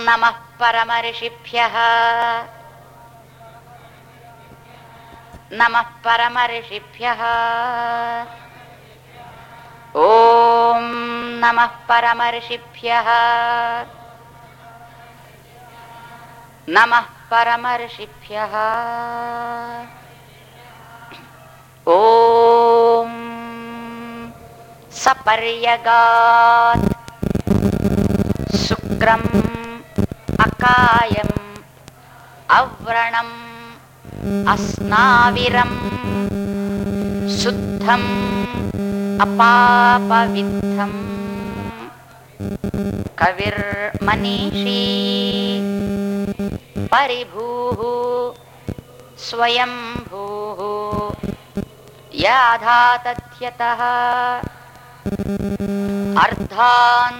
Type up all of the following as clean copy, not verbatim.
నమః పరమర్షిభ్యః నమః పరమర్షిభ్యః ఓం నమః పరమర్షిభ్యః నమః పరమర్షిభ్యః ఓం సపర్యగాత్ శుక్రం అకాయం అవ్రణం అస్నావిరం శుద్ధం అపాపవిద్ధం కవిర్మనీషీ పరిభూః స్వయంభూః యాధాతథ్యతః అర్ధాన్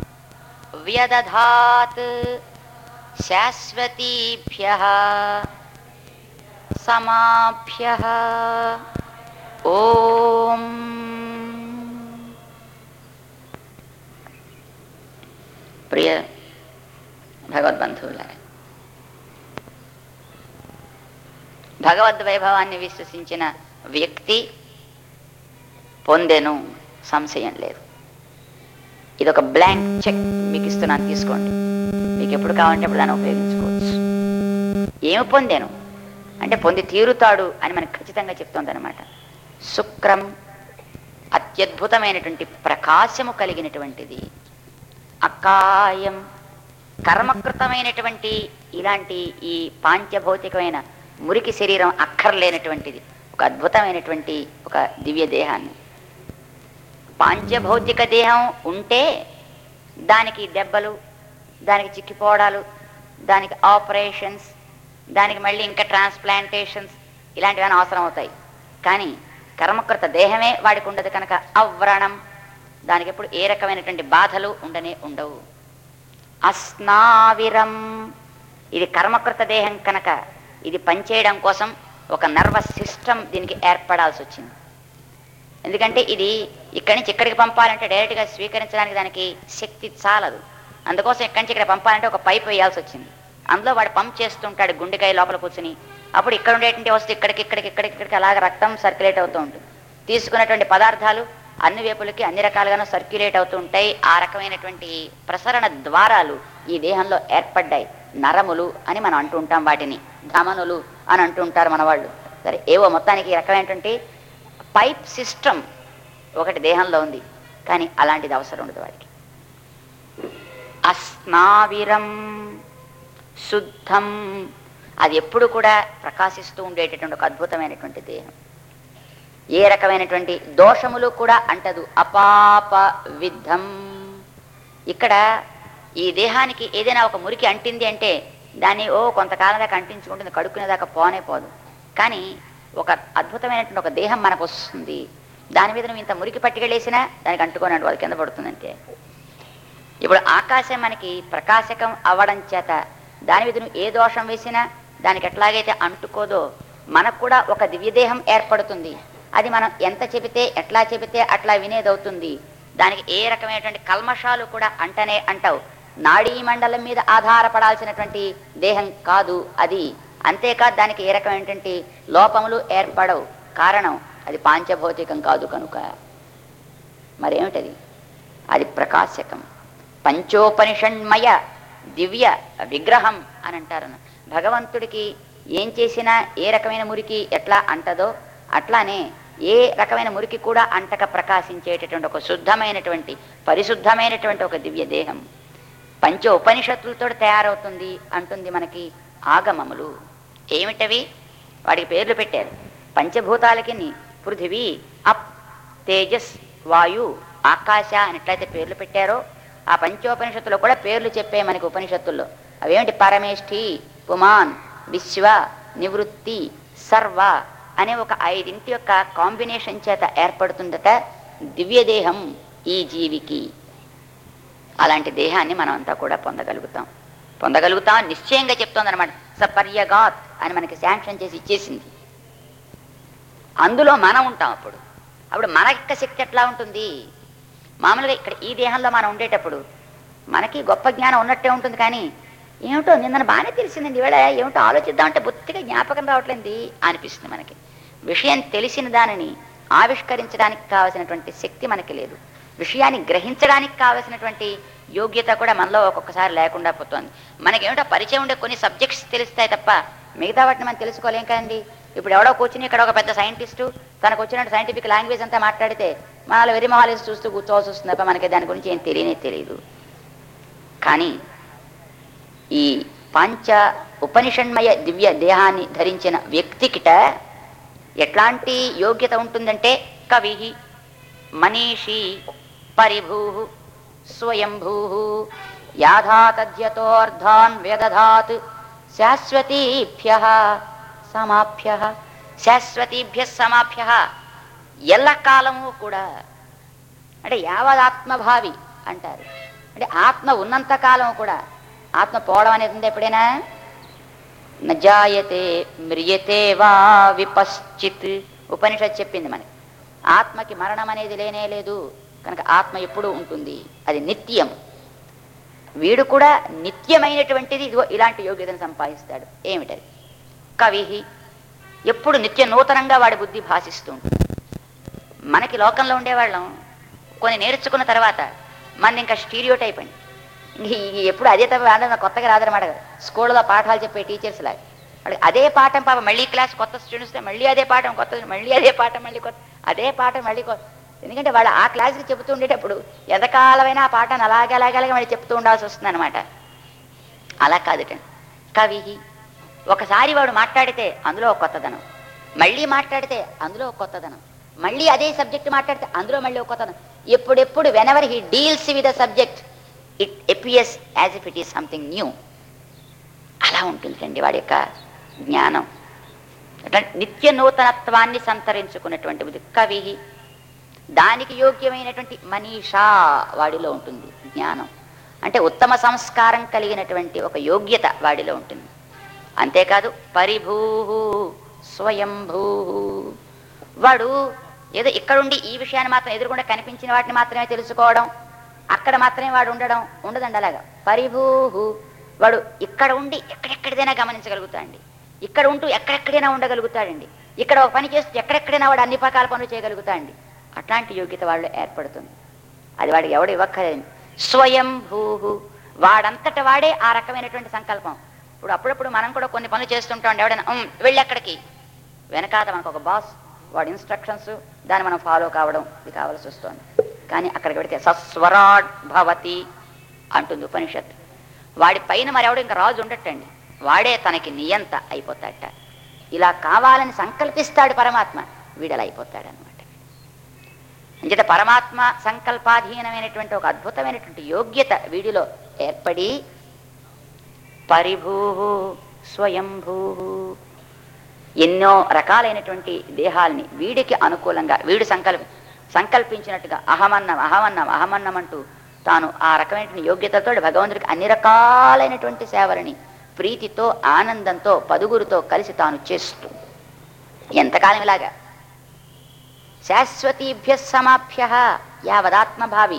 వ్యదధాత్ శాశ్వతీభ్యః సమాభ్యః ఓం. ప్రియ భగవద్బంధువులారా, భగవద్వైభవాన్ని విశ్వసించిన వ్యక్తి పొందెను, సంశయం లేదు. ఇదొక బ్లాంక్ చెక్ మీకు ఇస్తున్నాను, తీసుకోండి. మీకు ఎప్పుడు కావాలంటే అప్పుడు దాన్ని ఉపయోగించుకోవచ్చు. ఏమి పొందాను అంటే పొంది తీరుతాడు అని మనకు ఖచ్చితంగా చెప్తోంది అనమాట. శుక్రం అత్యద్భుతమైనటువంటి ప్రకాశము కలిగినటువంటిది, అకాయం కర్మకృతమైనటువంటి ఇలాంటి ఈ పాంచభౌతికమైన మురికి శరీరం అక్కర్లేనటువంటిది ఒక అద్భుతమైనటువంటి ఒక దివ్య దేహాన్ని. పాంచభౌతిక దేహం ఉంటే దానికి దెబ్బలు, దానికి చిక్కిపోవడాలు, దానికి ఆపరేషన్స్, దానికి మళ్ళీ ఇంకా ట్రాన్స్ప్లాంటేషన్స్ ఇలాంటివన్నీ అవసరం అవుతాయి. కానీ కర్మకృత దేహమే వాడికి ఉండదు కనుక అవ్రణం, దానికి ఎప్పుడు ఏ రకమైనటువంటి బాధలు ఉండవు. అస్నావిరం, ఇది కర్మకృత దేహం కనుక ఇది పనిచేయడం కోసం ఒక నర్వస్ సిస్టమ్ దీనికి ఏర్పడాల్సి వచ్చింది. ఎందుకంటే ఇది ఇక్కడి నుంచి ఇక్కడికి పంపాలంటే డైరెక్ట్గా స్వీకరించడానికి దానికి శక్తి చాలదు. అందుకోసం ఇక్కడి నుంచి ఇక్కడ పంపాలంటే ఒక పైప్ వేయాల్సి వచ్చింది. అందులో వాడు పంప్ చేస్తుంటాడు గుండెకాయ లోపల కూర్చుని. అప్పుడు ఇక్కడ ఉండేటువంటి వస్తువు ఇక్కడికి అలాగ రక్తం సర్క్యులేట్ అవుతూ ఉంటుంది. తీసుకున్నటువంటి పదార్థాలు అన్ని వైపులకి అన్ని రకాలుగానూ సర్క్యులేట్ అవుతూ ఉంటాయి. ఆ రకమైనటువంటి ప్రసరణ ద్వారాలు ఈ దేహంలో ఏర్పడ్డాయి. నరములు అని మనం అంటూ ఉంటాం, వాటిని ధమనులు అని అంటూ ఉంటారు మన వాళ్ళు. సరే, ఏవో మొత్తానికి ఈ రకమైనటువంటి పైప్ సిస్టమ్ ఒకటి దేహంలో ఉంది. కానీ అలాంటిది అవసరం ఉండదు వాడికి. అస్నావిరం శుద్ధం, అది ఎప్పుడు కూడా ప్రకాశిస్తూ ఉండేటటువంటి ఒక అద్భుతమైనటువంటి దేహం. ఏ రకమైనటువంటి దోషములు కూడా అంటదు. అపాప విద్ధం, ఇక్కడ ఈ దేహానికి ఏదైనా ఒక మురికి అంటింది అంటే దాన్ని కొంతకాలం దాకా అంటించుకుంటుంది, కడుక్కునేదాకా పోనే పోదు. కానీ ఒక అద్భుతమైనటువంటి ఒక దేహం మనకు వస్తుంది. దాని మీద నువ్వు ఇంత మురికి పట్టుకెళ్ళేసినా దానికి అంటుకోనండి, వాళ్ళ కింద పడుతుందంటే. ఇప్పుడు ఆకాశం మనకి ప్రకాశకం అవ్వడం చేత దాని మీద నువ్వు ఏ దోషం వేసినా దానికి ఎట్లాగైతే అంటుకోదో మనకు కూడా ఒక దివ్యదేహం ఏర్పడుతుంది. అది మనం ఎంత చెబితే ఎట్లా చెబితే అట్లా వినేదవుతుంది. దానికి ఏ రకమైనటువంటి కల్మషాలు కూడా అంటావు. నాడీ మండలం మీద ఆధారపడాల్సినటువంటి దేహం కాదు అది. అంతేకాదు దానికి ఏ రకమైనటువంటి లోపములు ఏర్పడవు. కారణం అది పాంచభౌతికం కాదు కనుక. మరేమిటది? అది ప్రకాశకం, పంచోపనిషణ్మయ దివ్య విగ్రహం అని అంటారు. భగవంతుడికి ఏం చేసినా ఏ రకమైన మురికి ఎట్లా అంటదో అట్లానే ఏ రకమైన మురికి కూడా అంటక ప్రకాశించేటటువంటి ఒక శుద్ధమైనటువంటి పరిశుద్ధమైనటువంటి ఒక దివ్య దేహం పంచ ఉపనిషత్తులతో తయారవుతుంది అంటుంది మనకి ఆగమములు. ఏమిటవి? వాడికి పేర్లు పెట్టారు. పంచభూతాలకి పృథివీ, అప్, తేజస్, వాయు, ఆకాశ అని ఎట్లయితే పేర్లు పెట్టారో ఆ పంచోపనిషత్తులో కూడా పేర్లు చెప్పే మనకి ఉపనిషత్తుల్లో. అవేమిటి? పరమేష్ఠి, పుమాన్, విశ్వ, నివృత్తి, సర్వ అనే ఒక 5 యొక్క కాంబినేషన్ చేత ఏర్పడుతుందట దివ్యదేహం ఈ జీవికి. అలాంటి దేహాన్ని మనం అంతా కూడా పొందగలుగుతాం నిశ్చయంగా చెప్తోందనమాట. సపర్యగాత్ అని మనకి శాంక్షన్ చేసి ఇచ్చేసింది. అందులో మనం ఉంటాం. అప్పుడు మన యొక్క శక్తి ఎట్లా ఉంటుంది? మామూలుగా ఇక్కడ ఈ దేహంలో మనం ఉండేటప్పుడు మనకి గొప్ప జ్ఞానం ఉన్నట్టే ఉంటుంది. కానీ ఏమిటో నిన్న బాగానే తెలిసిందండి, ఇవాళ ఏమిటో ఆలోచిద్దామంటే బొత్తిగా జ్ఞాపకం రావట్లేదు అనిపిస్తుంది మనకి. విషయం తెలిసిన దానిని ఆవిష్కరించడానికి కావలసినటువంటి శక్తి మనకి లేదు. విషయాన్ని గ్రహించడానికి కావలసినటువంటి యోగ్యత కూడా మనలో ఒక్కొక్కసారి లేకుండా పోతుంది. మనకేమిటో పరిచయం ఉండే కొన్ని సబ్జెక్ట్స్ తెలుస్తాయి తప్ప మిగతా వాటిని మనం తెలుసుకోలేం కదండి. ఇప్పుడు ఎవడో కూర్చుని ఇక్కడ ఒక పెద్ద సైంటిస్టు తనకు వచ్చినట్టు సైంటిఫిక్ లాంగ్వేజ్ అంతా మాట్లాడితే మనలో వెరిమొహాలేసి చూస్తూ కూర్చోవాల్సి వస్తుంది తప్ప మనకి దాని గురించి ఏం తెలియదు. కానీ ఈ పంచ ఉపనిషన్మయ దివ్య దేహాన్ని ధరించిన వ్యక్తికిట ఎట్లాంటి యోగ్యత ఉంటుందంటే కవి, మనీషి, పరిభూ, స్వయంభూ, యాధాతద్యతోర్ధాన్ వ్యదధాత్ శాశ్వతీభ్య సమాభ్య. శాశ్వతీభ్య సమాభ్య ఎల్లకాలము కూడా, అంటే యావదాత్మభావి అంటారు. అంటే ఆత్మ ఉన్నంత కాలం కూడా, ఆత్మ పోవడం అనేది ఉంది ఎప్పుడైనా? నజాయతే మ్రియతే వా విపశ్చిత్ ఉపనిషత్ చెప్పింది మనకి. ఆత్మకి మరణం అనేది లేనే లేదు కనుక ఆత్మ ఎప్పుడూ ఉంటుంది, అది నిత్యం. వీడు కూడా నిత్యమైనటువంటిది ఇదిగో ఇలాంటి యోగ్యతను సంపాదిస్తాడు. ఏమిటది? కవి, ఎప్పుడు నిత్య నూతనంగా వాడి బుద్ధి భాషిస్తూ ఉంటుంది. మనకి లోకంలో ఉండేవాళ్ళం కొన్ని నేర్చుకున్న తర్వాత మన ఇంకా స్టీరియోటైప్ అండి, ఎప్పుడు అదే తప్ప కొత్తగా రాదనమాట కదా. స్కూల్లో పాఠాలు చెప్పే టీచర్స్ లాగా వాళ్ళకి అదే పాఠం పాప మళ్ళీ క్లాస్ కొత్త స్టూడెంట్స్ మళ్ళీ అదే పాఠం కొత్త, మళ్ళీ అదే పాఠం మళ్ళీ కొత్త, అదే పాఠం మళ్ళీ కొత్త. ఎందుకంటే వాళ్ళు ఆ క్లాస్కి చెబుతూ ఉండేటప్పుడు ఎంతకాలమైనా ఆ పాఠాన్ని అలాగే మళ్ళీ చెప్తూ ఉండాల్సి వస్తుంది అనమాట. అలా కాదుటండి కవి. ఒకసారి వాడు మాట్లాడితే అందులో ఒక కొత్తదనం, మళ్ళీ మాట్లాడితే అందులో ఒక కొత్తదనం, మళ్ళీ అదే సబ్జెక్ట్ మాట్లాడితే అందులో మళ్ళీ ఒక కొత్తదనం. ఎప్పుడెప్పుడు whenever he deals with the subject it appears as if it is something new. అలా ఉంటుందండి వాడి యొక్క జ్ఞానం. అట్లా నిత్య నూతనత్వాన్ని సంతరించుకున్నటువంటి బుద్ధి కవి. దానికి యోగ్యమైనటువంటి మనీషా వాడిలో ఉంటుంది. జ్ఞానం అంటే ఉత్తమ సంస్కారం కలిగినటువంటి ఒక యోగ్యత వాడిలో ఉంటుంది. అంతేకాదు పరిభూ స్వయంభూ, వాడు ఏదో ఇక్కడుండి ఈ విషయాన్ని మాత్రం ఎదురుకుండా కనిపించిన వాటిని మాత్రమే తెలుసుకోవడం, అక్కడ మాత్రమే వాడు ఉండదండి అలాగా. పరిభూ, వాడు ఇక్కడ ఉండి ఎక్కడెక్కడిదైనా గమనించగలుగుతాడండి, ఇక్కడ ఉంటూ ఎక్కడెక్కడైనా ఉండగలుగుతాడండి, ఇక్కడ ఒక పని చేస్తూ ఎక్కడెక్కడైనా వాడు అన్ని ప్రకాల పనులు చేయగలుగుతాడండి. అట్లాంటి యోగ్యత వాళ్ళు ఏర్పడుతుంది. అది వాడికి ఎవడు ఇవ్వక్కర్లేదు. స్వయంభూ, వాడంతట వాడే ఆ రకమైనటువంటి సంకల్పం. ఇప్పుడు అప్పుడప్పుడు మనం కూడా కొన్ని పనులు చేస్తుంటాం, ఎవడైనా వెళ్ళి అక్కడికి, వెనకాత మనకు ఒక బాస్, వాడి ఇన్స్ట్రక్షన్స్, దాన్ని మనం ఫాలో కావడం ఇది కావాల్సి వస్తుంది. కానీ అక్కడికి వెళితే సస్వరాడ్ భవతి అంటుంది ఉపనిషత్తు. వాడి పైన మరెవడు ఇంకా రాజు ఉండటండి, వాడే తనకి నియంత అయిపోతాడట. ఇలా కావాలని సంకల్పిస్తాడు పరమాత్మ, వీడలా అయిపోతాడు అనమాట. అంచేత పరమాత్మ సంకల్పాధీనమైనటువంటి ఒక అద్భుతమైనటువంటి యోగ్యత వీడిలో ఏర్పడి పరిభూ స్వయంభూ, ఎన్నో రకాలైనటువంటి దేహాలని వీడికి అనుకూలంగా వీడు సంకల్పించినట్టుగా అహమన్నం అంటూ తాను ఆ రకమైనటువంటి యోగ్యతతో భగవంతుడికి అన్ని రకాలైనటువంటి సేవలని ప్రీతితో ఆనందంతో పదుగురితో కలిసి తాను చేస్తూ ఎంతకాలం ఇలాగా శాశ్వతీభ్య సమాభ్య యావదాత్మభావి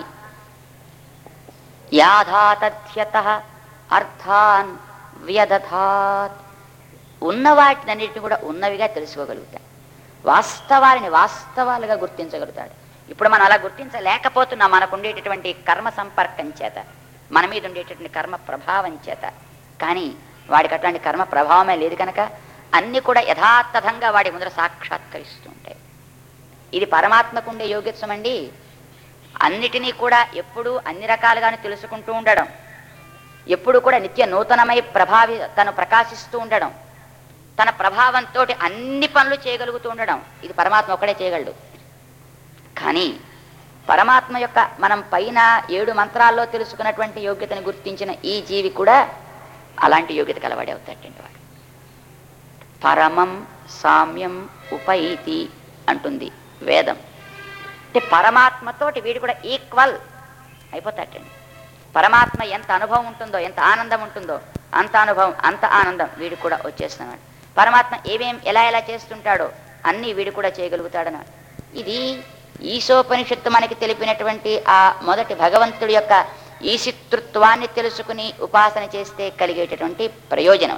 యాధాతథ్యతః అర్థాన్ వ్యదధాత్, ఉన్న వాటినన్నిటిని కూడా ఉన్నవిగా తెలుసుకోగలుగుతాడు, వాస్తవాలని వాస్తవాలుగా గుర్తించగలుగుతాడు. ఇప్పుడు మనం అలా గుర్తించలేకపోతున్నాం, మనకు ఉండేటటువంటి కర్మ సంపర్కం చేత, మన మీద ఉండేటటువంటి కర్మ ప్రభావం చేత. కానీ వాడికి అట్లాంటి కర్మ ప్రభావమే లేదు కనుక అన్నీ కూడా యథాతథంగా వాడి ముందర సాక్షాత్కరిస్తూ ఉంటాయి. ఇది పరమాత్మకు ఉండే యోగ్యత్వమండి. అన్నిటినీ కూడా ఎప్పుడూ అన్ని రకాలుగానే తెలుసుకుంటూ ఉండడం, ఎప్పుడు కూడా నిత్య నూతనమై తను ప్రకాశిస్తూ ఉండడం, తన ప్రభావంతో అన్ని పనులు చేయగలుగుతూ ఉండడం, ఇది పరమాత్మ ఒక్కడే చేయగలడు. కానీ పరమాత్మ యొక్క మనం పైన 7 మంత్రాల్లో తెలుసుకున్నటువంటి యోగ్యతను గుర్తించిన ఈ జీవి కూడా అలాంటి యోగ్యత కలవాడే అవుతాడండి. వాడు పరమం సామ్యం ఉపైతి అంటుంది వేదం. అంటే పరమాత్మతోటి వీడు కూడా ఈక్వల్ అయిపోతాడండి. పరమాత్మ ఎంత అనుభవం ఉంటుందో, ఎంత ఆనందం ఉంటుందో అంత అనుభవం అంత ఆనందం వీడు కూడా వచ్చేస్తున్నాడు. పరమాత్మ ఎలా చేస్తుంటాడో అన్నీ వీడు కూడా చేయగలుగుతాడన్నాడు. ఇది ఈశోపనిషత్తు మనకి తెలిపినటువంటి ఆ మొదటి భగవంతుడి యొక్క ఈశితృత్వాన్ని తెలుసుకుని ఉపాసన చేస్తే కలిగేటటువంటి ప్రయోజనం.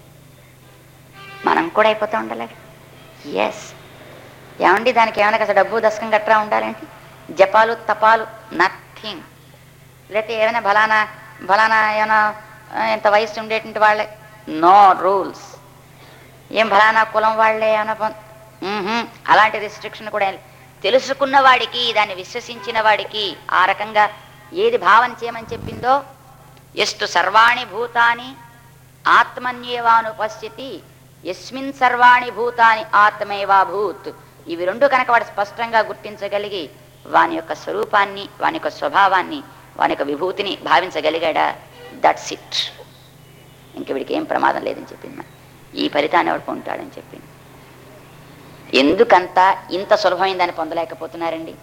మనం కూడా అయిపోతూ ఉండాలి. ఎస్, ఏమండి దానికి ఏమైనా కాస్త డబ్బు దశకం గట్రా ఉండాలండి, జపాలు తపాలు నథింగ్. లేకపోతే ఏమైనా బలానా ఏమైనా ఎంత వయసు ఉండేటువంటి వాళ్ళే, నో రూల్స్. ఏం ఫలానా కులం వాళ్ళే ఏమైనా అలాంటి రిస్ట్రిక్షన్ కూడా తెలుసుకున్న వాడికి, దాన్ని విశ్వసించిన వాడికి ఆ రకంగా ఏది భావన చేయమని చెప్పిందో, ఎస్తు సర్వాణి భూతాని ఆత్మన్యేవానుపశ్యతి యస్మిన్ సర్వాణి భూతాని ఆత్మేవాభూత్. ఇవి రెండు కనుక వాడు స్పష్టంగా గుర్తించగలిగి వాని యొక్క స్వరూపాన్ని, వాని యొక్క స్వభావాన్ని, వాని యొక్క విభూతిని భావించగలిగాడా, దట్స్ ఇట్. ఇంక వీడికి ఏం ప్రమాదం లేదని చెప్పింది. ఈ ఫలితాన్ని ఎవడు పొందుతాడని చెప్పింది. ఎందుకంతా ఇంత సులభమైన దాన్ని పొందలేకపోతున్నారండి?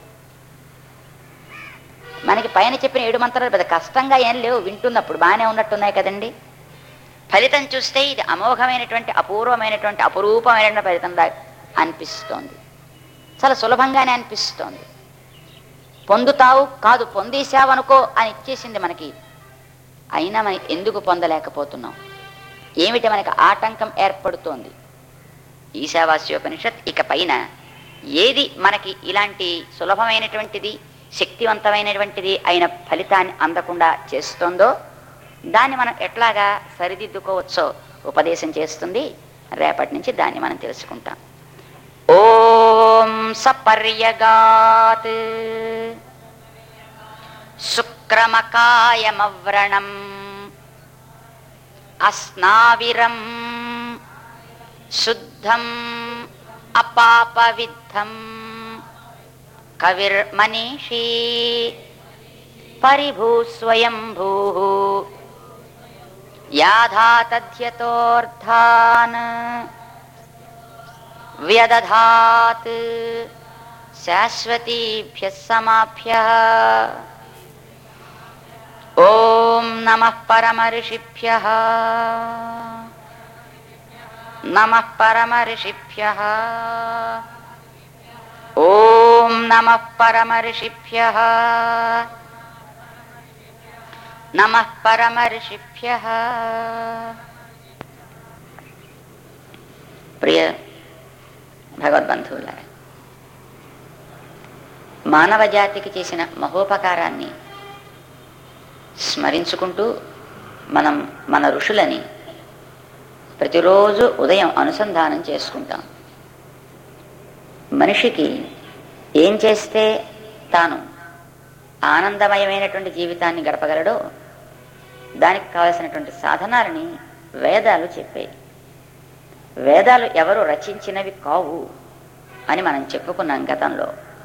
మనకి పైన చెప్పిన 7 మంత్రాలు పెద్ద కష్టంగా ఏం లేవు, వింటున్నప్పుడు బాగానే ఉన్నట్టున్నాయి కదండి. ఫలితం చూస్తే ఇది అమోఘమైనటువంటి, అపూర్వమైనటువంటి, అపురూపమైనటువంటి ఫలితంలా అనిపిస్తోంది. చాలా సులభంగానే అనిపిస్తోంది. పొందుతావు కాదు, పొందేశావనుకో అని ఇచ్చేసింది మనకి. అయినా మనం ఎందుకు పొందలేకపోతున్నాం? ఏమిటి మనకి ఆటంకం ఏర్పడుతోంది? ఈశావాస్యోపనిషత్ ఇక పైన ఏది మనకి ఇలాంటి సులభమైనటువంటిది, శక్తివంతమైనటువంటిది అయిన ఫలితాన్ని అందకుండా చేస్తోందో దాన్ని మనం ఎట్లాగా సరిదిద్దుకోవచ్చో ఉపదేశం చేస్తుంది. రేపటి నుంచి దాన్ని మనం తెలుసుకుంటాం. ఓం సపర్యగాత్ శుక్రమకాయమవ్రణం అస్నావిరం శుద్ధం అపాపవిద్ధం కవిర్మనీషీ పరిభూస్వయంభూ యాధాతధ్యతోర్ధాన్ వ్యదధాత్ శాశ్వతీభ్యః సమాభ్యః. ఓం నమః పరమర్షిభ్యః నమః పరమర్షిభ్యః. ఓం నమః పరమర్షిభ్యః నమః పరమర్షిభ్యః. ప్రియ భగవద్బంధువులారా, మానవ జాతికి చేసిన మహోపకారాన్ని స్మరించుకుంటూ మనం మన ఋషులని ప్రతిరోజు ఉదయం అనుసంధానం చేసుకుంటాం. మనిషికి ఏం చేస్తే తాను ఆనందమయమైనటువంటి జీవితాన్ని గడపగలడో దానికి కావలసినటువంటి సాధనాలని వేదాలు చెప్పాయి. వేదాలు ఎవరు రచించినవి కావు అని మనం చెప్పుకున్నాం గతంలో.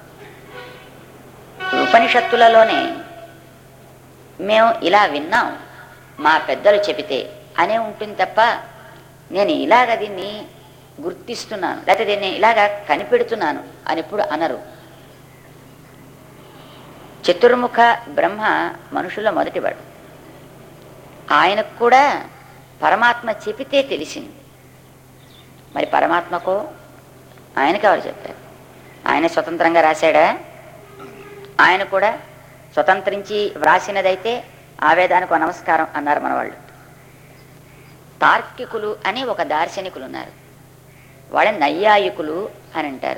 ఉపనిషత్తులలోనే మేము ఇలా విన్నాం, మా పెద్దలు చెబితే అనే ఉంటుంది తప్ప నేను ఇలాగ దీన్ని గుర్తిస్తున్నాను లేకపోతే దీన్ని ఇలాగా కనిపెడుతున్నాను అని ఎప్పుడు అనరు. చతుర్ముఖ బ్రహ్మ మనుషుల మొదటివాడు. ఆయనకు కూడా పరమాత్మ చెబితే తెలిసింది. మరి పరమాత్మకో ఆయనకి ఎవరు చెప్పారు? ఆయన స్వతంత్రంగా రాశాడా? ఆయన కూడా స్వతంత్రించి వ్రాసినదైతే ఆ వేదానికి నమస్కారం అన్నారు మన వాళ్ళు. తార్కికులు అని ఒక దార్శనికులు ఉన్నారు, వాళ్ళని నైయాయికులు అని అంటారు.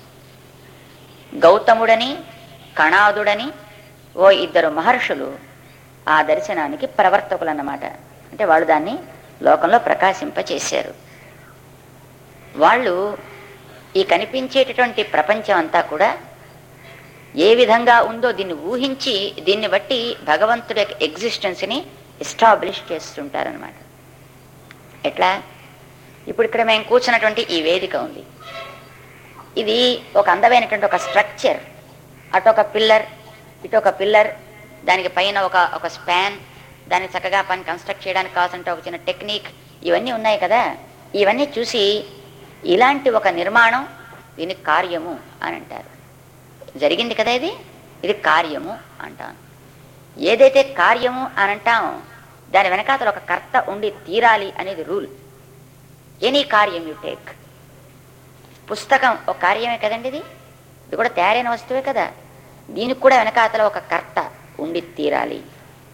గౌతముడని కణాదుడని ఓ 2 మహర్షులు ఆ దర్శనానికి ప్రవర్తకులు అన్నమాట. అంటే వాళ్ళు దాన్ని లోకంలో ప్రకాశింపచేశారు. వాళ్ళు ఈ కనిపించేటటువంటి ప్రపంచం అంతా కూడా ఏ విధంగా ఉందో దీన్ని ఊహించి దీన్ని బట్టి భగవంతుడి యొక్క ఎగ్జిస్టెన్స్ని ఎస్టాబ్లిష్ చేస్తుంటారనమాట. ఎట్లా? ఇప్పుడు ఇక్కడ మేము కూర్చున్నటువంటి ఈ వేదిక ఉంది, ఇది ఒక అందమైనటువంటి ఒక స్ట్రక్చర్. అటు ఒక పిల్లర్, ఇటు ఒక పిల్లర్, దానికి పైన ఒక స్పాన్, దాన్ని చక్కగా పని కన్స్ట్రక్ట్ చేయడానికి కావాల్సిన ఒక చిన్న టెక్నిక్, ఇవన్నీ ఉన్నాయి కదా. ఇవన్నీ చూసి ఇలాంటి ఒక నిర్మాణం దీన్ని కార్యము అని అంటారు. జరిగింది కదా ఇది కార్యము అంటాను. ఏదైతే కార్యము అని అంటామో దాని వెనకాతల ఒక కర్త ఉండి తీరాలి అనేది రూల్. ఎనీ కార్యం యు టేక్. పుస్తకం ఒక కార్యమే కదండి, ఇది కూడా తయారైన వస్తువే కదా. దీనికి కూడా వెనకాతల ఒక కర్త ఉండి తీరాలి.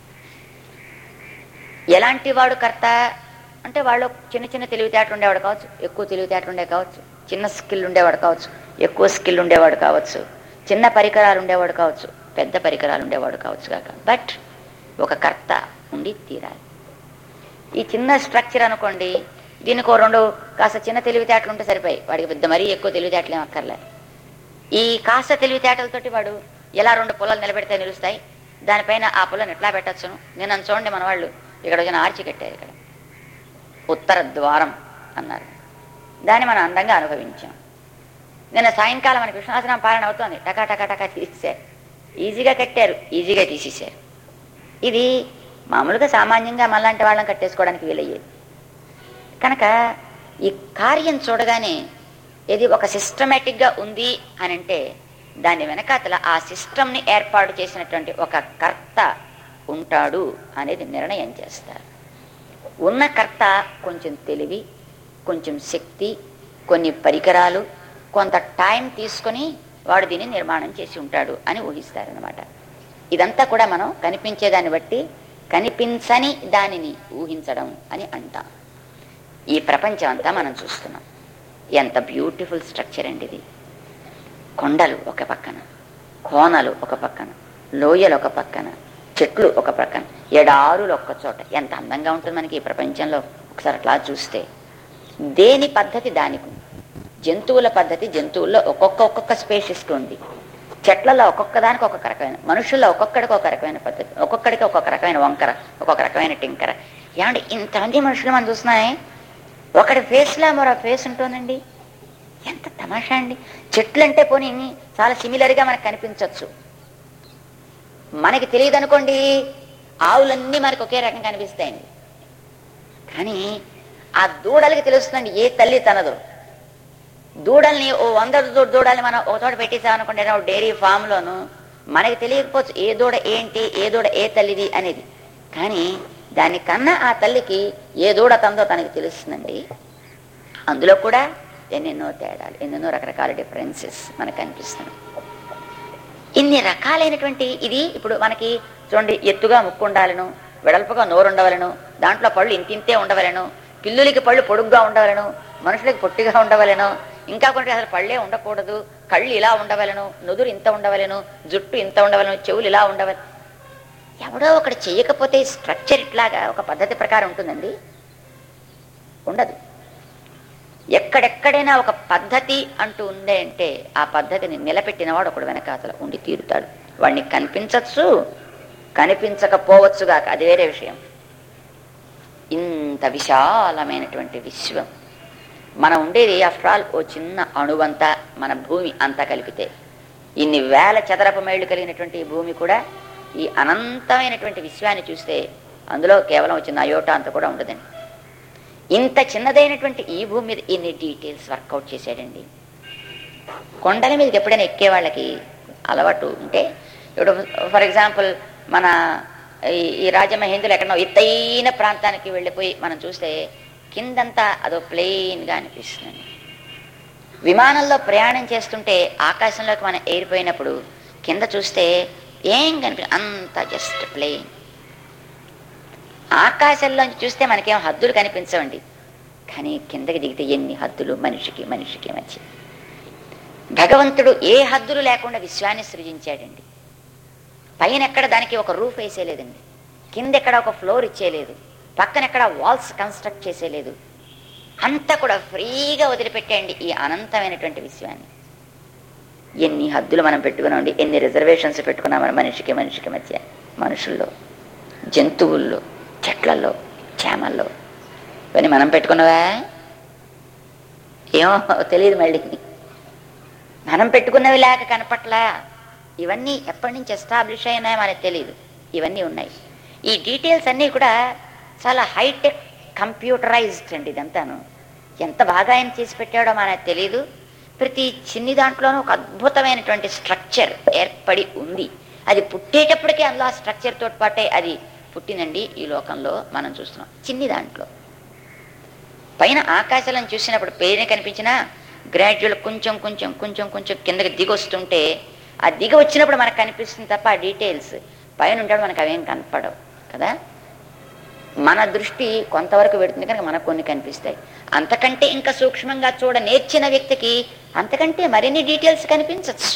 ఎలాంటి వాడు కర్త అంటే వాళ్ళు చిన్న చిన్న తెలివితేటలు ఉండేవాడు కావచ్చు, ఎక్కువ తెలివితేటలు ఉండే కావచ్చు, చిన్న స్కిల్ ఉండేవాడు కావచ్చు, ఎక్కువ స్కిల్ ఉండేవాడు కావచ్చు, చిన్న పరికరాలు ఉండేవాడు కావచ్చు, పెద్ద పరికరాలు ఉండేవాడు కావచ్చు కాక, బట్ ఒక కర్త ఉండి తీరాలి. ఈ చిన్న స్ట్రక్చర్ అనుకోండి, దీనికి 2 కాస్త చిన్న తెలివితేటలు ఉంటే సరిపోయి, వాడికి పెద్ద మరీ ఎక్కువ తెలివితేటలు ఏం అక్కర్లే. ఈ కాస్త తెలివితేటలతోటి వాడు ఎలా 2 పుల్లలు నిలబెడితే నిలుస్తాయి, దానిపైన ఆ పుల్లను ఎట్లా పెట్టచ్చును. నేను చూడండి, మన వాళ్ళు ఇక్కడ వచ్చిన ఆర్చి కట్టారు, ఇక్కడ ఉత్తర ద్వారం అన్నారు, దాన్ని మనం అందంగా అనుభవించాం. నిన్న సాయంకాలం మనకి విశ్వనాథనామ పాలన అవుతోంది, టకా టకా టకా తీసేశారు, ఈజీగా కట్టారు, ఈజీగా తీసేశారు. ఇది మామూలుగా సామాన్యంగా మనలాంటి వాళ్ళని కట్టేసుకోవడానికి వీలయ్యేది. కనుక ఈ కార్యం చూడగానే ఇది ఒక సిస్టమేటిక్గా ఉంది అని అంటే దాని వెనకాతల ఆ సిస్టమ్ని ఏర్పాటు చేసినటువంటి ఒక కర్త ఉంటాడు అనేది నిర్ణయం చేస్తారు. ఉన్న కర్త కొంచెం తెలివి, కొంచెం శక్తి, కొన్ని పరికరాలు, కొంత టైం తీసుకొని వాడు దీన్ని నిర్మాణం చేసి ఉంటాడు అని ఊహిస్తారనమాట. ఇదంతా కూడా మనం కనిపించేదాన్ని బట్టి కనిపించని దానిని ఊహించడం అని అంటాం. ఈ ప్రపంచం అంతా మనం చూస్తున్నాం. ఎంత బ్యూటిఫుల్ స్ట్రక్చర్ అండి ఇది. కొండలు ఒక పక్కన, కోనలు ఒక పక్కన, లోయలు ఒక పక్కన, చెట్లు ఒక పక్కన, ఎడారులు ఒక్క చోట. ఎంత అందంగా ఉంటుంది మనకి ఈ ప్రపంచంలో. ఒకసారి అట్లా చూస్తే దేని పద్ధతి దానికి, జంతువుల పద్ధతి జంతువుల్లో ఒక్కొక్క స్పేషిస్ట్ ఉంది, చెట్లలో ఒక్కొక్క దానికి ఒక్కొక్క రకమైన, మనుషుల్లో ఒక్కొక్కడికి ఒక రకమైన పద్ధతి, ఒక్కొక్కడికి ఒక్కొక్క రకమైన వంకర, ఒక్కొక్క రకమైన టింకర. ఏమంటే ఇంతమంది మనుషులు మనం చూస్తున్నాయి, ఒకటి ఫేస్లా మరో ఫేస్ ఉంటుందండి. ఎంత తమాషా అండి. చెట్లు అంటే పోనీ చాలా సిమిలర్గా మనకు కనిపించవచ్చు, మనకి తెలియదు అనుకోండి, ఆవులన్నీ మనకు ఒకే రకంగా కనిపిస్తాయండి. కానీ ఆ దూడలకి తెలుస్తుందండి ఏ తల్లి తనదో. దూడల్ని 100 దూడల్ని మనం ఒక చోట పెట్టేసామనుకోండి, డైరీ ఫామ్లోను, మనకి తెలియకపోవచ్చు ఏ దూడ ఏంటి, ఏ దూడ ఏ తల్లిది అనేది. కానీ దానికన్నా ఆ తల్లికి ఏ దూడ తందో తనకి తెలుస్తుందండి. అందులో కూడా ఎన్నెన్నో తేడాలు, ఎన్నెన్నో రకరకాల డిఫరెన్సెస్ మనకు కనిపిస్తున్నాయి. ఇన్ని రకాలైనటువంటి ఇది ఇప్పుడు మనకి చూడండి, ఎత్తుగా ముక్కు ఉండాలను, వెడల్పుగా నోరు ఉండవలను, దాంట్లో పళ్ళు ఇంతింతే ఉండవలను, పిల్లులకి పళ్ళు పొడుగ్గా ఉండవలను, మనుషులకి పొట్టిగా ఉండవలను, ఇంకా కొన్ని అసలు పళ్ళే ఉండకూడదు, కళ్ళు ఇలా ఉండవలను, నుదురు ఇంత ఉండవలను, జుట్టు ఇంత ఉండవలను, చెవులు ఇలా ఉండవలను. ఎవడో ఒకటి చెయ్యకపోతే స్ట్రక్చర్ ఇట్లాగా ఒక పద్ధతి ప్రకారం ఉంటుందండి, ఉండదు. ఎక్కడెక్కడైనా ఒక పద్ధతి అంటూ ఉందే అంటే ఆ పద్ధతిని నిలబెట్టినవాడు ఒకడు వెనకాతల ఉండి తీరుతాడు. వాడిని కనిపించచ్చు, కనిపించకపోవచ్చుగాక, అది వేరే విషయం. ఇంత విశాలమైనటువంటి విశ్వం మనం ఉండేది ఆఫ్టర్ ఆల్ ఓ చిన్న అణువంతా, మన భూమి అంతా కలిపితే ఇన్ని వేల చదరపు మైళ్ళు కలిగినటువంటి ఈ భూమి కూడా ఈ అనంతమైనటువంటి విశ్వాన్ని చూస్తే అందులో కేవలం చిన్న అయోటా అంత కూడా ఉండదండి. ఇంత చిన్నదైనటువంటి ఈ భూమి మీద ఇన్ని డీటెయిల్స్ వర్కౌట్ చేశాడండి. కొండల మీదకి ఎప్పుడైనా ఎక్కే వాళ్ళకి అలవాటు ఉంటే, ఇప్పుడు ఫర్ ఎగ్జాంపుల్ మన ఈ రాజమహేంద్రులు ఎక్కడో ఎత్తైన ప్రాంతానికి వెళ్ళిపోయి మనం చూస్తే కిందంతా అదో ప్లెయిన్గా అనిపిస్తుంది. విమానంలో ప్రయాణం చేస్తుంటే ఆకాశంలోకి మనం ఎగిరిపోయినప్పుడు కింద చూస్తే ఏం అంత జస్ట్ ప్లెయిన్. ఆకాశంలోంచి చూస్తే మనకేం హద్దులు కనిపించవండి, కానీ కిందకి దిగితే ఎన్ని హద్దులు మనిషికి మధ్య. భగవంతుడు ఏ హద్దులు లేకుండా విశ్వాన్ని సృజించాడండి. పైన ఎక్కడ దానికి ఒక రూఫ్ వేసేలేదండి, కింద ఎక్కడ ఒక ఫ్లోర్ ఇచ్చేయలేదు, పక్కన ఎక్కడ వాల్స్ కన్స్ట్రక్ట్ చేసేలేదు. అంతా కూడా ఫ్రీగా వదిలిపెట్టండి ఈ అనంతమైనటువంటి విశ్వాన్ని. ఎన్ని హద్దులు మనం పెట్టుకున్నామండి, ఎన్ని రిజర్వేషన్స్ పెట్టుకున్నాం మన మనిషికి మధ్య, మనుషుల్లో, జంతువుల్లో, చెట్లలో, చేమల్లో. ఇవన్నీ మనం పెట్టుకున్నవా ఏమో తెలియదు. మళ్ళీ మనం పెట్టుకున్నవి లేక కనపట్లా. ఇవన్నీ ఎప్పటి నుంచి ఎస్టాబ్లిష్ అయినాయో మనకు తెలియదు, ఇవన్నీ ఉన్నాయి. ఈ డీటెయిల్స్ అన్నీ కూడా చాలా హైటెక్ కంప్యూటరైజ్డ్ అండి. ఇదంతాను ఎంత బాగా ఆయన చేసి పెట్టాడో మనకు తెలీదు. ప్రతి చిన్ని దాంట్లోనూ ఒక అద్భుతమైనటువంటి స్ట్రక్చర్ ఏర్పడి ఉంది. అది పుట్టేటప్పటికే అందులో ఆ స్ట్రక్చర్ తోటి పాటే అది పుట్టిందండి. ఈ లోకంలో మనం చూస్తున్నాం చిన్ని దాంట్లో. పైన ఆకాశాలను చూసినప్పుడు పేరుని కనిపించినా గ్రాడ్యువల్ కొంచెం కొంచెం కొంచెం కొంచెం కిందకి దిగొస్తుంటే ఆ దిగ వచ్చినప్పుడు మనకు కనిపిస్తుంది తప్ప ఆ డీటెయిల్స్ పైన ఉంటాడు మనకు అవేం కనపడవు కదా. మన దృష్టి కొంతవరకు పెడుతుంది కనుక మనకు కొన్ని కనిపిస్తాయి. అంతకంటే ఇంకా సూక్ష్మంగా చూడ నేర్చిన వ్యక్తికి అంతకంటే మరిన్ని డీటెయిల్స్ కనిపించచ్చు.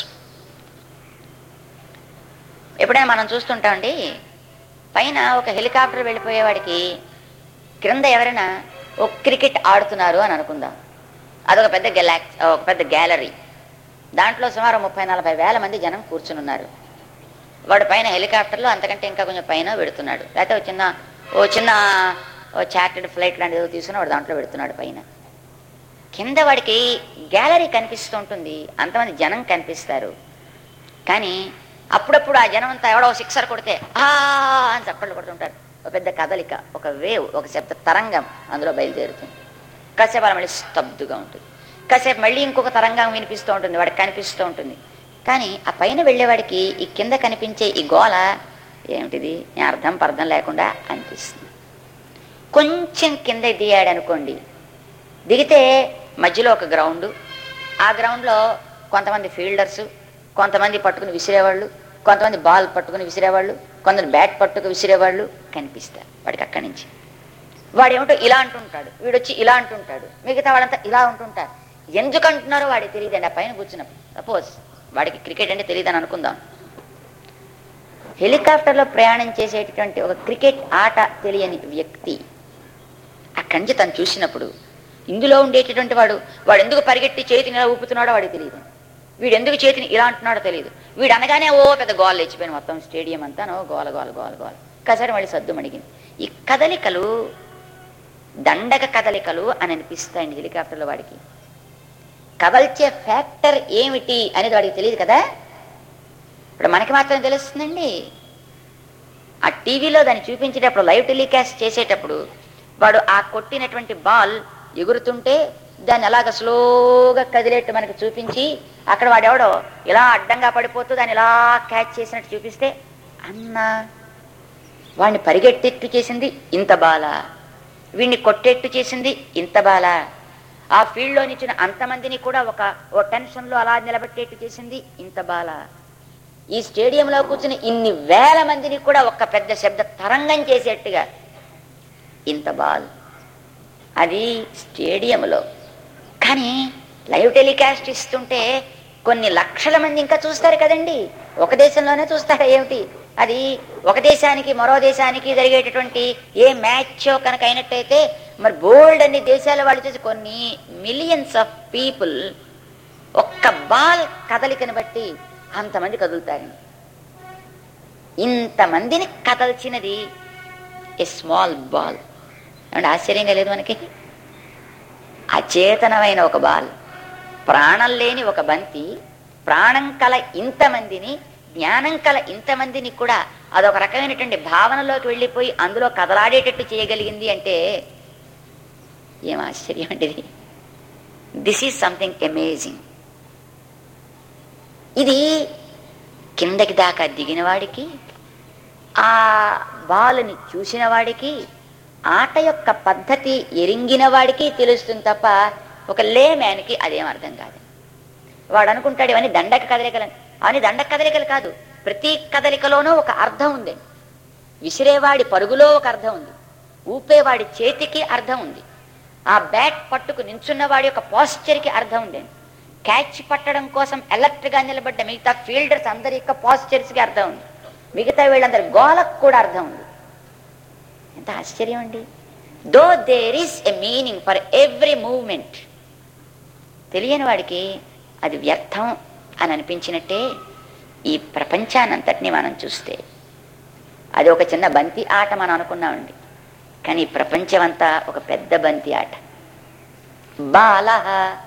ఎప్పుడైనా మనం చూస్తుంటామండి, పైన ఒక హెలికాప్టర్ వెళ్ళిపోయేవాడికి క్రింద ఎవరైనా ఒక క్రికెట్ ఆడుతున్నారు అని అనుకుందాం. అదొక పెద్ద గ్యాలరీ. దాంట్లో సుమారు 30-40 వేల మంది జనం కూర్చుని ఉన్నారు. వాడు పైన హెలికాప్టర్లో అంతకంటే ఇంకా కొంచెం పైన పెడుతున్నాడు, లేకపోతే చిన్న చార్టెడ్ ఫ్లైట్ లాంటిది ఏదో తీసుకుని వాడు దాంట్లో పెడుతున్నాడు. పైన కింద వాడికి గ్యాలరీ కనిపిస్తూ ఉంటుంది, అంతమంది జనం కనిపిస్తారు. కానీ అప్పుడప్పుడు ఆ జనం అంతా ఎవడో సిక్సర్ కొడితే అని చప్పట్లు కొడుతుంటారు. ఒక పెద్ద కదలిక, ఒక వేవ్, ఒక శబ్ద తరంగం అందులో బయలుదేరుతుంది. కాసేపు అలా మళ్ళీ స్తబ్దుగా ఉంటుంది. కాసేపు మళ్ళీ ఇంకొక తరంగం వినిపిస్తూ ఉంటుంది, వాడికి కనిపిస్తూ ఉంటుంది. కానీ ఆ పైన వెళ్ళేవాడికి ఈ కింద కనిపించే ఈ గోల ఏమిటిది, అర్థం పర్థం లేకుండా అనిపిస్తుంది. కొంచెం కింద దిగాడు అనుకోండి, దిగితే మధ్యలో ఒక గ్రౌండ్, ఆ గ్రౌండ్లో కొంతమంది ఫీల్డర్సు, కొంతమంది పట్టుకుని విసిరేవాళ్ళు, కొంతమంది బాల్ పట్టుకుని విసిరేవాళ్ళు, కొంతమంది బ్యాట్ పట్టుకు విసిరేవాళ్ళు కనిపిస్తారు వాడికి. అక్కడి నుంచి వాడేమిటో ఇలా అంటుంటాడు, వీడొచ్చి ఇలా అంటుంటాడు, మిగతా వాళ్ళంతా ఇలా ఉంటుంటారు. ఎందుకు అంటున్నారో వాడికి తెలియదండి. ఆ పైన కూర్చున్నప్పుడు సపోజ్ వాడికి క్రికెట్ అంటే తెలియదని అనుకుందాం. హెలికాప్టర్లో ప్రయాణం చేసేటటువంటి ఒక క్రికెట్ ఆట తెలియని వ్యక్తి అక్కడి నుంచి తను చూసినప్పుడు ఇందులో ఉండేటటువంటి వాడు ఎందుకు పరిగెట్టి చేతిని ఇలా ఊపుతున్నాడో వాడికి తెలియదు, వీడు ఎందుకు చేతిని ఇలా అంటున్నాడో తెలియదు. వీడు అనగానే పెద్ద గోల్ లేచిపోయింది, మొత్తం స్టేడియం అంతా గోల గోల గోల గోల. ఒకసారి మళ్ళీ సద్దు మణిగింది. ఈ కదలికలు దండక కదలికలు అని అనిపిస్తాయండి హెలికాప్టర్లో. వాడికి కదల్చే ఫ్యాక్టర్ ఏమిటి అనేది వాడికి తెలియదు కదా. ఇప్పుడు మనకి మాత్రం తెలుస్తుందండి. ఆ టీవీలో దాన్ని చూపించేటప్పుడు, లైవ్ టెలికాస్ట్ చేసేటప్పుడు వాడు ఆ కొట్టినటువంటి బాల్ ఎగురుతుంటే దాన్ని అలాగ స్లోగా కదిలేట్టు మనకు చూపించి, అక్కడ వాడెవడో ఇలా అడ్డంగా పడిపోతూ దాన్ని ఇలా క్యాచ్ చేసినట్టు చూపిస్తే, అన్నా వాడిని పరిగెట్టేట్టు చేసింది ఇంత బాల, వీడిని కొట్టేట్టు చేసింది ఇంత బాల, ఆ ఫీల్డ్లో నిచ్చిన అంతమందిని కూడా ఓ టెన్షన్లో అలా నిలబెట్టేట్టు చేసింది ఇంత బాల, ఈ స్టేడియంలో కూర్చుని ఇన్ని వేల మందిని కూడా ఒక పెద్ద శబ్ద తరంగం చేసేట్టుగా ఇంత బాల్. అది స్టేడియంలో. కానీ లైవ్ టెలికాస్ట్ ఇస్తుంటే కొన్ని లక్షల మంది ఇంకా చూస్తారు కదండి. ఒక దేశంలోనే చూస్తారా ఏమిటి? అది ఒక దేశానికి మరో దేశానికి జరిగేటటువంటి ఏ మ్యాచ్ కనుక అయినట్టయితే మరి బోల్డ్ అన్ని దేశాల వాళ్ళు చూసి కొన్ని మిలియన్స్ ఆఫ్ పీపుల్ ఒక్క బాల్ కదలికని బట్టి అంతమంది కదులుతారు. ఇంతమందిని కదల్చినది ఏ స్మాల్ బాల్. అంటే ఆశ్చర్యంగా లేదు మనకి? అచేతనమైన ఒక బాల్, ప్రాణం లేని ఒక బంతి, ప్రాణం కల ఇంతమందిని, జ్ఞానం కల ఇంతమందిని కూడా అదొక రకమైనటువంటి భావనలోకి వెళ్ళిపోయి అందులో కదలాడేటట్టు చేయగలిగింది అంటే ఏం ఆశ్చర్యం అండి ఇది. This is something amazing. ఇది కిందకి దాకా దిగిన వాడికి, ఆ బాలుని చూసిన వాడికి, ఆట యొక్క పద్ధతి ఎరింగిన వాడికి తెలుస్తుంది తప్ప ఒక లేమ్యాన్కి అదేం అర్థం కాదు. వాడు అనుకుంటాడు ఇవన్నీ దండక కదలికలు. అవన్నీ దండక కదలికలు కాదు. ప్రతి కదలికలోనూ ఒక అర్థం ఉంది. విసిరేవాడి పరుగులో ఒక అర్థం ఉంది, ఊపేవాడి చేతికి అర్థం ఉంది, ఆ బ్యాట్ పట్టుకు నించున్న వాడి యొక్క పాస్చర్కి అర్థం ఉంది, క్యాచ్ పట్టడం కోసం అలర్ట్గా నిలబడ్డ మిగతా ఫీల్డర్స్ అందరి యొక్క పాస్చర్స్కి అర్థం ఉంది, మిగతా వీళ్ళందరి గోలకు కూడా అర్థం ఉంది. ఎంత ఆశ్చర్యం అండి. Though there is a meaning for every movement. తెలియని వాడికి అది వ్యర్థం అని అనిపించినట్టే ఈ ప్రపంచానంతటినీ మనం చూస్తే అది ఒక చిన్న బంతి ఆట మనం అనుకున్నామండి. కానీ ఈ ప్రపంచం అంతా ఒక పెద్ద బంతి ఆట. బాలః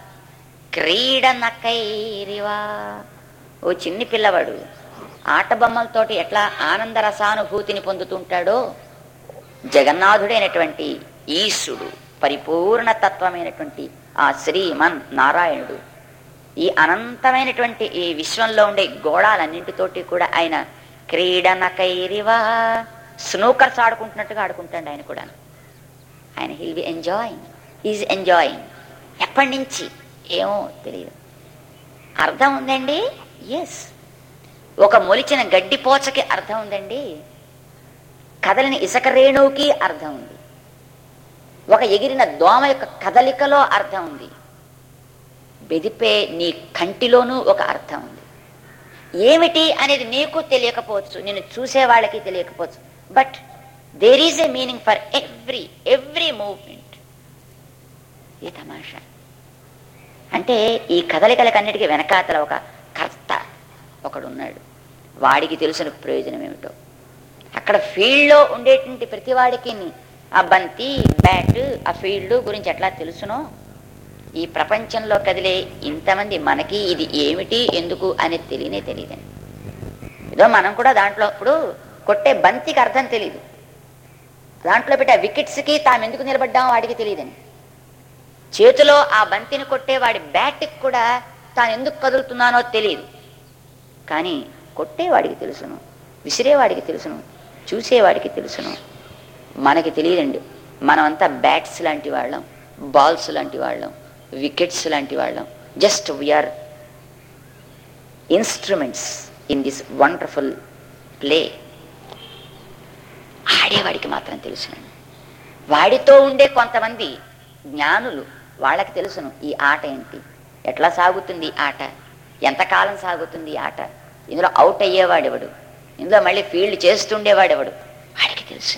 క్రీడనకైరివా. ఓ చిన్ని పిల్లవాడు ఆట బొమ్మలతోటి ఎట్లా ఆనంద రసానుభూతిని పొందుతుంటాడో జగన్నాథుడైనటువంటి ఈశుడు, పరిపూర్ణతత్వమైనటువంటి ఆ శ్రీమన్ నారాయణుడు ఈ అనంతమైనటువంటి ఈ విశ్వంలో ఉండే గోళాలన్నింటితోటి కూడా ఆయన క్రీడనకైరివా, స్నూకర్స్ ఆడుకుంటున్నట్టుగా ఆడుకుంటాడు ఆయన కూడా. ఆయన he'll be enjoying, is enjoying. ఎప్పటి నుంచి ఏమో తెలియదు. అర్థం ఉందండి. ఎస్, ఒక మొలిచిన గడ్డిపోచకి అర్థం ఉందండి. కదలిని ఇసుక రేణువుకి అర్థం ఉంది, ఒక ఎగిరిన దోమ యొక్క కదలికలో అర్థం ఉంది, బెదిపే నీ కంటిలోనూ ఒక అర్థం ఉంది. ఏమిటి అనేది నీకు తెలియకపోవచ్చు, నిన్ను చూసే వాళ్ళకి తెలియకపోవచ్చు, but there is a meaning for every movement. ఈ తమాషా అంటే ఈ కదలికలకన్నిటికీ వెనకాతల ఒక కర్త ఒకడున్నాడు, వాడికి తెలిసిన ప్రయోజనం ఏమిటో. అక్కడ ఫీల్డ్లో ఉండేటువంటి ప్రతివాడికి ఆ బంతి, బ్యాట్, ఆ ఫీల్డ్ గురించి ఎట్లా తెలుసునో, ఈ ప్రపంచంలో కదిలే ఇంతమంది మనకి ఇది ఏమిటి ఎందుకు అనేది తెలియదండి. ఏదో మనం కూడా దాంట్లో ఇప్పుడు కొట్టే బంతికి అర్థం తెలియదు, దాంట్లో పెట్టే వికెట్స్కి తాము ఎందుకు నిలబడ్డామో వాడికి తెలియదని, చేతిలో ఆ బంతిని కొట్టే వాడి బ్యాట్కి కూడా తాను ఎందుకు కదులుతున్నానో తెలియదు. కానీ కొట్టేవాడికి తెలుసును, విసిరేవాడికి తెలుసును, చూసేవాడికి తెలుసును. మనకి తెలియదండి. మనమంతా బ్యాట్స్ లాంటి వాళ్ళం, బాల్స్ లాంటి వాళ్ళం, వికెట్స్ లాంటి వాళ్ళం. Just we are instruments in this wonderful play. ఆడేవాడికి మాత్రం తెలుసునండి. వాడితో ఉండే కొంతమంది జ్ఞానులు, వాళ్ళకి తెలుసును ఈ ఆట ఏంటి, ఎట్లా సాగుతుంది ఆట, ఎంతకాలం సాగుతుంది ఆట, ఇందులో అవుట్ అయ్యేవాడెవడు, ఇందులో మళ్ళీ ఫీల్డ్ చేస్తుండేవాడెవడు, వాడికి తెలుసు.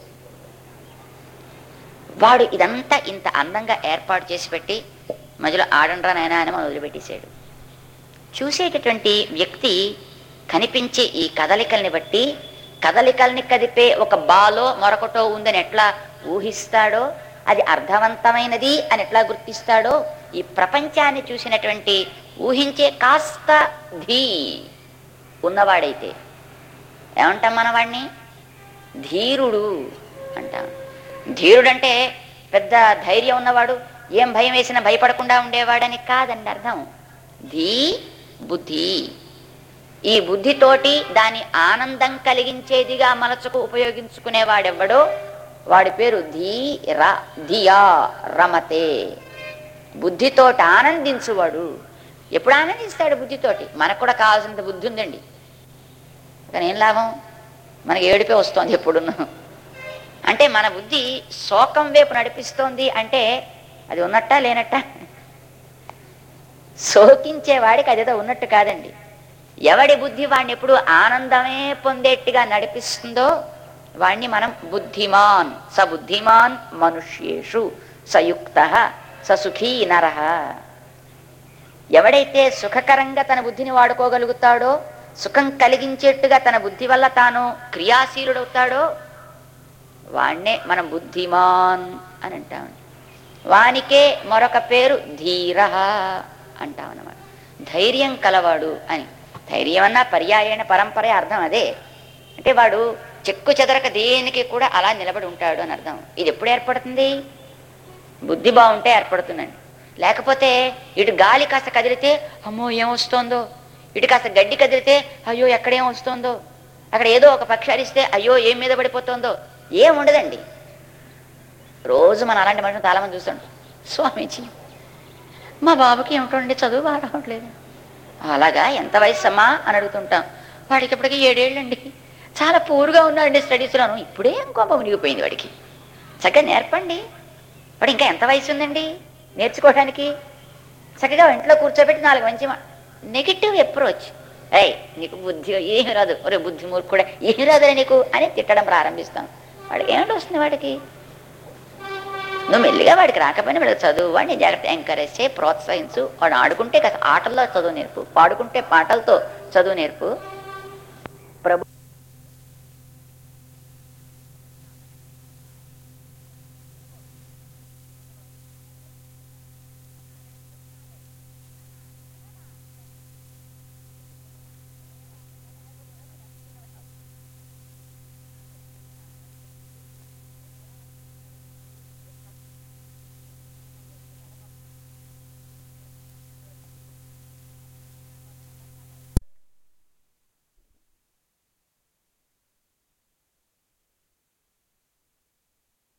వాడు ఇదంతా ఇంత అందంగా ఏర్పాటు చేసి పెట్టి మధ్యలో ఆడండ్రా నాయనా అని మనం వదిలిపెట్టేశాడు. చూసేటటువంటి వ్యక్తి కనిపించే ఈ కదలికల్ని బట్టి కదలికల్ని కదిపే ఒక బాలో మరొకటో ఉందని ఎట్లా ఊహిస్తాడో, అది అర్థవంతమైనది అని ఎట్లా గుర్తిస్తాడో, ఈ ప్రపంచాన్ని చూసినటువంటి ఊహించే కాస్త ధీ ఉన్నవాడైతే ఏమంటాం మన వాడిని? ధీరుడు అంటాం. ధీరుడంటే పెద్ద ధైర్యం ఉన్నవాడు, ఏం భయం వేసినా భయపడకుండా ఉండేవాడని కాదండి అర్థం. ధీ బుద్ధి. ఈ బుద్ధితోటి దాని ఆనందం కలిగించేదిగా మనసుకు ఉపయోగించుకునేవాడెవ్వడో వాడి పేరు ధియా రమతే. బుద్ధితోటి ఆనందించువాడు. ఎప్పుడు ఆనందిస్తాడు? బుద్ధితోటి. మనకు కూడా కావాల్సినంత బుద్ధి ఉందండి, కానీ ఏం లాభం, మనకి ఏడిపే వస్తుంది ఎప్పుడున్నా. అంటే మన బుద్ధి శోకం వైపు నడిపిస్తోంది అంటే అది ఉన్నట్టా లేనట్టా? శోకించేవాడికి అదేదో ఉన్నట్టు కాదండి. ఎవడి బుద్ధి వాడిని ఎప్పుడు ఆనందమే పొందేట్టుగా నడిపిస్తుందో వాణ్ణి మనం బుద్ధిమాన్. స బుద్ధిమాన్ మనుష్యేషు సయుక్త ససుఖీ నరః. ఎవడైతే సుఖకరంగా తన బుద్ధిని వాడుకోగలుగుతాడో, సుఖం కలిగించేట్టుగా తన బుద్ధి వల్ల తాను క్రియాశీలుడవుతాడో వాణ్ణే మనం బుద్ధిమాన్ అని అంటాం. వానికే మరొక పేరు ధీర అంటామన్నమాట. ధైర్యం కలవాడు అని. ధైర్యం అన్నా పర్యాయణ పరంపరే అర్థం అదే. అంటే వాడు చెక్కు చెదరక దేనికి కూడా అలా నిలబడి ఉంటాడు అని అర్థం. ఇది ఎప్పుడు ఏర్పడుతుంది? బుద్ధి బాగుంటే ఏర్పడుతుందండి. లేకపోతే ఇటు గాలి కాస్త కదిలితే అమ్మో ఏమొస్తోందో, ఇటు కాస్త గడ్డి కదిలితే అయ్యో ఎక్కడేం వస్తుందో, అక్కడ ఏదో ఒక పక్షి అరిస్తే అయ్యో ఏం మీద పడిపోతుందో, ఏం ఉండదండి. రోజు మనం అలాంటి మనుషులు చాలామంది చూస్తుంటాం. స్వామీజీ మా బాబుకి ఏమిటండి చదువు బాగా రావట్లేదు. అలాగా, ఎంత వయసు అమ్మా అని అడుగుతుంటాం. వాడికి ఇప్పటికీ 7 ఏళ్ళండి, చాలా పూర్గా ఉన్నాడండి స్టడీస్లోను. ఇప్పుడే ఇంకో మునిగిపోయింది వాడికి. చక్కగా నేర్పండి. వాడు ఇంకా ఎంత వయసు ఉందండి నేర్చుకోవడానికి? చక్కగా ఇంట్లో కూర్చోబెట్టి 4 మంచి నెగిటివ్ అప్రోచ్. నీకు బుద్ధి ఏమి రాదు, ఒరే బుద్ధి మూర్ఖుడా ఏమి రాదులే నీకు అని తిట్టడం ప్రారంభిస్తాం. వాడికి ఏమిటి వస్తుంది? వాడికి నువ్వు మెల్లిగా వాడికి రాకపోయినా వాడికి చదువు, వాడిని జాగ్రత్త ఎంకరేజ్ చేయి, ప్రోత్సహించు. వాడు ఆడుకుంటే కాస్త ఆటల్లో చదువు నేర్పు, పాడుకుంటే పాటలతో చదువు నేర్పు. ప్రభు